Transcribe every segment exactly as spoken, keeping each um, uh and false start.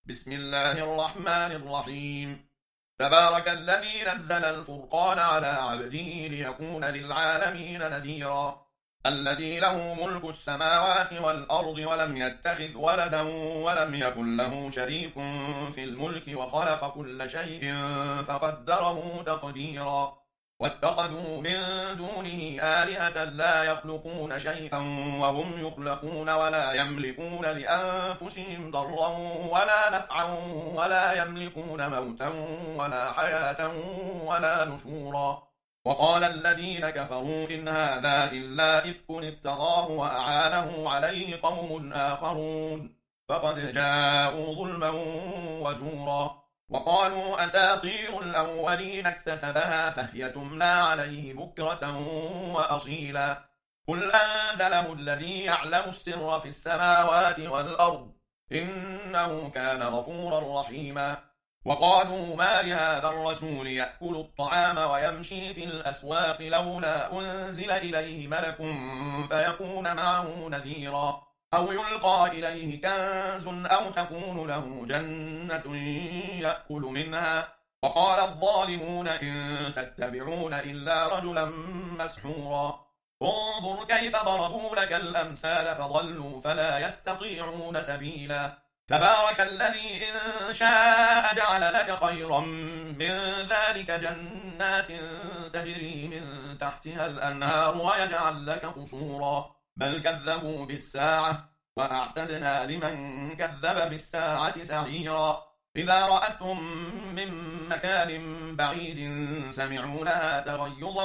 بسم الله الرحمن الرحيم. تبارك الذي نزل الفرقان على عبده ليكون للعالمين نذيرا. الذي له ملك السماوات والأرض ولم يتخذ ولدا ولم يكن له شريك في الملك وخلق كل شيء فقدره تقديرا. واتخذوا من دونه آلهة لا يخلقون شيئا وهم يخلقون ولا يملكون لأنفسهم ضرا ولا نفعا ولا يملكون موتا ولا حياة ولا نشورا. وقال الذين كفروا إن هذا إلا إفك افتراه وأعانه عليه قوم آخرون فقد جاءوا ظلما وزورا. وقالوا أساطير الأولين اكتتبها فهي تملى عليه بكرة وأصيلا. قل أنزله الذي يعلم السر في السماوات والأرض إنه كان غفورا رحيما. وقالوا ما لهذا الرسول يأكل الطعام ويمشي في الأسواق لولا أنزل إليه ملك فيكون معه نذيرا أو يلقى إليه كنز أو تكون له جنة يأكل منها. وقال الظالمون إن تتبعون إلا رجلا مسحورا. انظر كيف ضربوا لك الأمثال فضلوا فلا يستطيعون سبيلا. تبارك الذي إن شاء جعل لك خيرا من ذلك جنات تجري من تحتها الأنهار ويجعل لك قصورا بل كذبوا بالساعة وأعتدنا لمن كذب بالساعة سعيرا. إذا رأتهم من مكان بعيد سمعوا لها تغيظا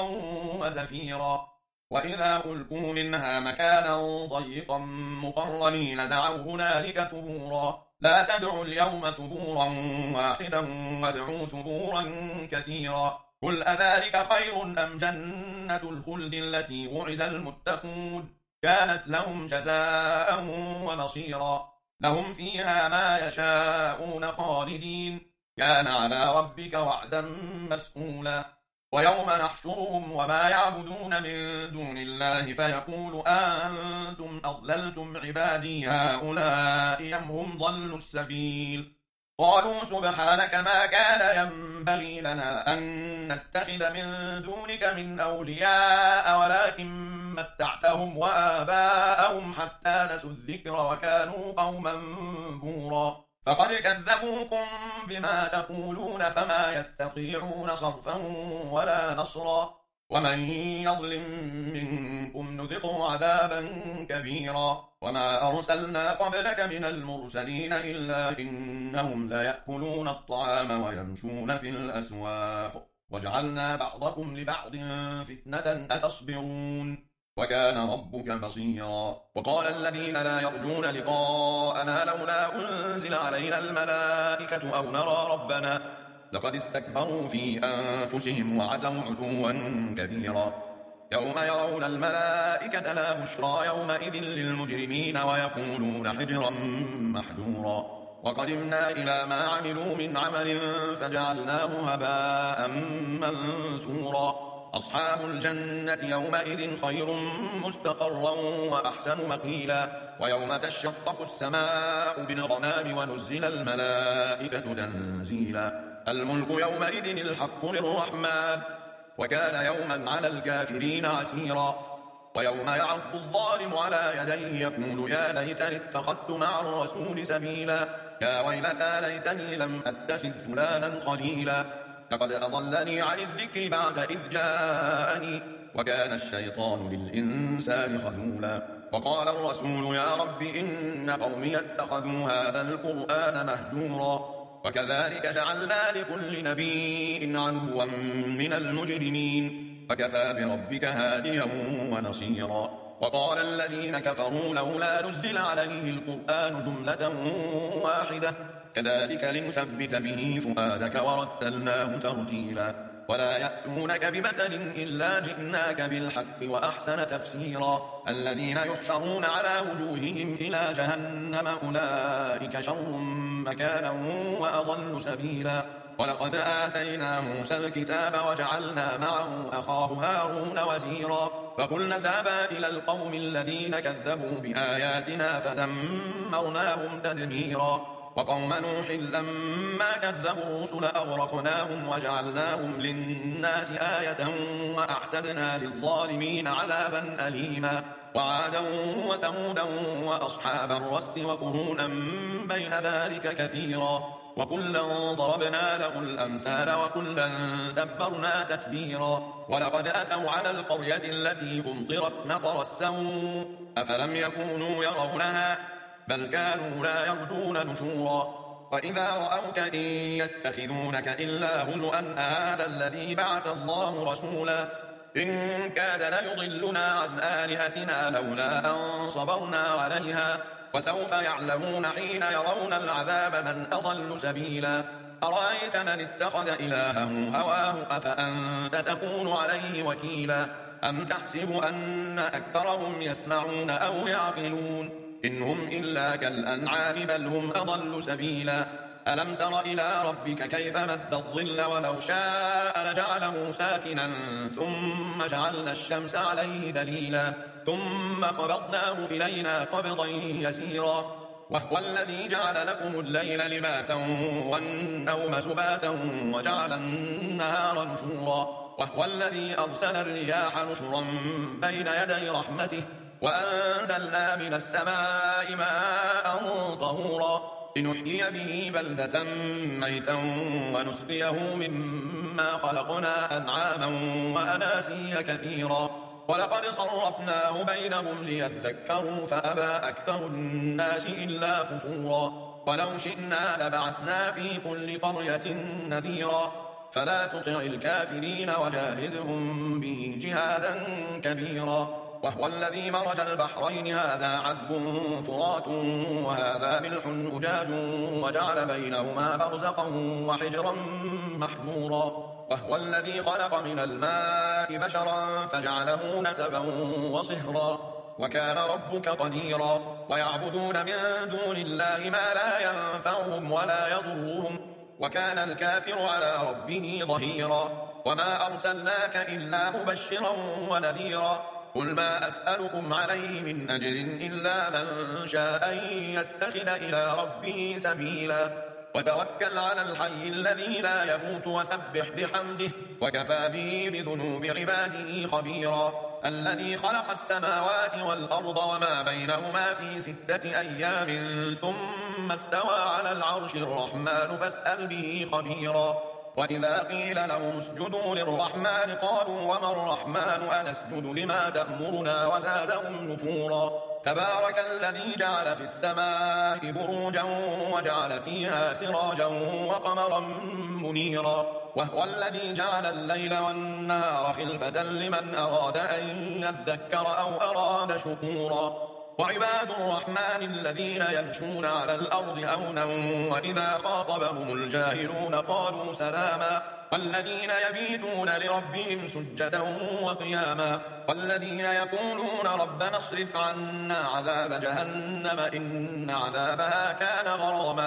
وزفيرا. وإذا ألقوا منها مكانا ضيقا مقرنين دعوا هنالك ثبورا. لا تدعوا اليوم ثبورا واحدا وادعوا ثبورا كثيرا. قل أذلك خير أم جنة الخلد التي وعد المتقون كانت لهم جزاء ومصيرا. لهم فيها ما يشاءون خالدين كان على ربك وعدا مسئولا. ويوم نحشرهم وما يعبدون من دون الله فيقول أنتم أضللتم عبادي هؤلاء أم هم ضلوا السبيل. قالوا سبحانك ما كان ينبغي لنا أن نتخذ من دونك من أولياء ولكن متعتهم وآباءهم حتى نسوا الذكر وكانوا قوما بورا. فقد كذبوكم بما تقولون فما يستطيعون صرفا ولا نصرا. ومن يظلم منكم نذقه عذابا كبيرا. وما أرسلنا قبلك من المرسلين إلا إنهم ليأكلون الطعام ويمشون في الأسواق وجعلنا بعضكم لبعض فتنة أتصبرون وكان ربك بصيرا. وقال الذين لا يرجون لقاءنا لولا أنزل علينا الملائكة أو نرى ربنا لقد استكبروا في أنفسهم وعتوا عتوا كبيرا. يوم يرون الملائكة لا بشرى يومئذ للمجرمين ويقولون حجرا محجورا. وقدمنا إلى ما عملوا من عمل فجعلناه هباء منثورا. أصحاب الجنة يومئذ خير مستقرا وأحسن مقيلا. ويوم تشقق السماء بالغمام ونزل الملائكة تنزيلا. الملك يومئذ الحق للرحمن وكان يوما على الكافرين عسيرا. ويوم يعض الظالم على يديه يقول يا ليتني اتخذت مع الرسول سبيلا. يا ويلتى ليتني لم أتخذ فلانا خليلا لقد أضلني عن الذكر بعد إذ جاءني وكان الشيطان للإنسان خذولا. وقال الرسول يا رب إن قومي اتخذوا هذا القرآن مهجورا. وكذلك جعلنا لكل نبي عدوا من المجرمين وكفى بربك هاديا ونصيرا. وقال الذين كفروا لولا نزل عليه القرآن جملة واحدة كذلك لنثبت به فؤادك ورتلناه ترتيلا. ولا يأتونك بمثل إلا جئناك بالحق وأحسن تفسيرا. الذين يحشرون على وجوههم إلى جهنم أولئك شر مكانا وأضل سبيلا. ولقد آتينا موسى الكتاب وجعلنا معه أخاه هارون وزيرا. فقلنا اذهبا إلى القوم الذين كذبوا بآياتنا فدمرناهم تدميرا. وقوم نوح لما كذبوا الرسل أغرقناهم وجعلناهم للناس آية وأعتدنا للظالمين عذابا أليما وعادا وثمودا وأصحاب الرس وقرونا بين ذلك كثيرا وكلا ضربنا له الأمثال وكلا دبرنا تتبيرا ولقد أتوا على القرية التي أمطرت مطر السوء أفلم يكونوا يرونها بل كانوا لا يرجون نشورا وإذا رأوك إن يتخذونك إلا هزؤا هذا الذي بعث الله رسولا إن كاد ليضلنا عن آلهتنا لولا أن صبرنا عليها وسوف يعلمون حين يرون العذاب من أضل سبيلا أرأيت من اتخذ إلهه هواه أفأنت تكون عليه وكيلا أم تحسب أن أكثرهم يسمعون أو يعقلون إن هم إلا كالأنعام بل هم أضل سبيلا ألم تر إلى ربك كيف مد الظل ولو شاء لجعله ساكنا ثم جعلنا الشمس عليه دليلا ثم قبضناه إلينا قبضا يسيرا وهو الذي جعل لكم الليل لباسا والنوم سباتا وجعل النهار نشورا وهو الذي أرسل الرياح نشرا بين يدي رحمته وأنزلنا من السماء ماء طهورا لنحيي به بلدة ميتا ونسقيه مما خلقنا أنعاما وأناسيا كثيرا ولقد صرفناه بينهم ليذكروا فأبى أكثر الناس إلا كفورا ولو شئنا لبعثنا في كل قرية نذيرا فلا تطع الكافرين وجاهدهم به جهادا كبيرا وهو الذي مرج البحرين هذا عذب فرات وهذا ملح أجاج وجعل بينهما برزخا وحجرا محجورا وهو الذي خلق من الماء بشرا فجعله نسبا وصهرا وكان ربك قديرا ويعبدون من دون الله ما لا ينفعهم ولا يضرهم وكان الكافر على ربه ظهيرا وما أرسلناك إلا مبشرا ونذيرا قل ما أسألكم عليه من أجر إلا من شاء أن يتخذ إلى ربه سبيلا وتوكل على الحي الذي لا يموت وسبح بحمده وكفى به بذنوب عباده خبيرا الذي خلق السماوات والأرض وما بينهما في ستة أيام ثم استوى على العرش الرحمن فاسأل به خبيرا وإذا قيل لهم اسجدوا للرحمن قالوا وما الرحمن أنسجد لما تأمرنا وزادهم نفورا تبارك الذي جعل في السماء بروجا وجعل فيها سراجا وقمرا منيرا وهو الذي جعل الليل والنهار خلفة لمن أراد أن يذكر أو أراد شكورا وعباد الرحمن الذين يمشون على الأرض هونا وإذا خاطبهم الجاهلون قالوا سلاما والذين يبيتون لربهم سجدا وقياما والذين يقولون ربنا اصرف عنا عذاب جهنم إن عذابها كان غراما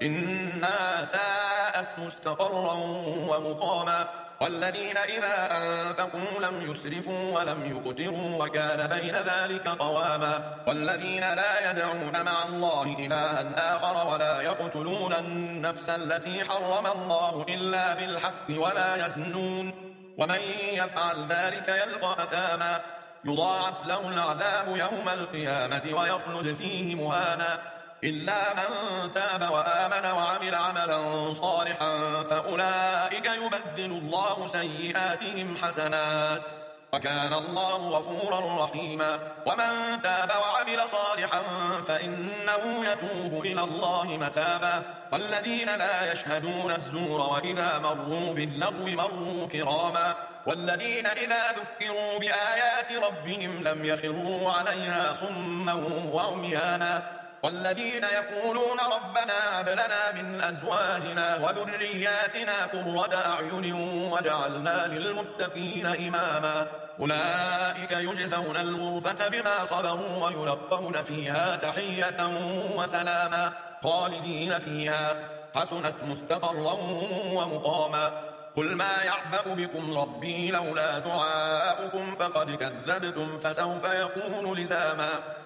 إنها ساءت مستقرا ومقاما والذين إذا أنفقوا لم يسرفوا ولم يقتروا وكان بين ذلك قواما والذين لا يدعون مع الله إلها آخر ولا يقتلون النفس التي حرم الله إلا بالحق ولا يزنون ومن يفعل ذلك يلقى أثاما يضاعف له العذاب يوم القيامة ويخلد فيه مهانا إلا من تاب وآمن وعمل عملا صالحا فأولئك يبدل الله سيئاتهم حسنات وكان الله غفورا رحيما ومن تاب وعمل صالحا فإنه يتوب إلى الله متابا والذين لا يشهدون الزور وإذا مروا باللغو مروا كراما والذين إذا ذكروا بآيات ربهم لم يخروا عليها صما وعميانا والذين يقولون ربنا هب لنا من أزواجنا وذرياتنا قرة أعين وجعلنا للمتقين إماما أولئك يجزون الغرفة بما صبروا ويلقون فيها تحية وسلاما خالدين فيها حسنت مستقرا ومقاما قل ما يعبأ بكم ربي لولا دعاؤكم فقد كذبتم فسوف يكون لزاما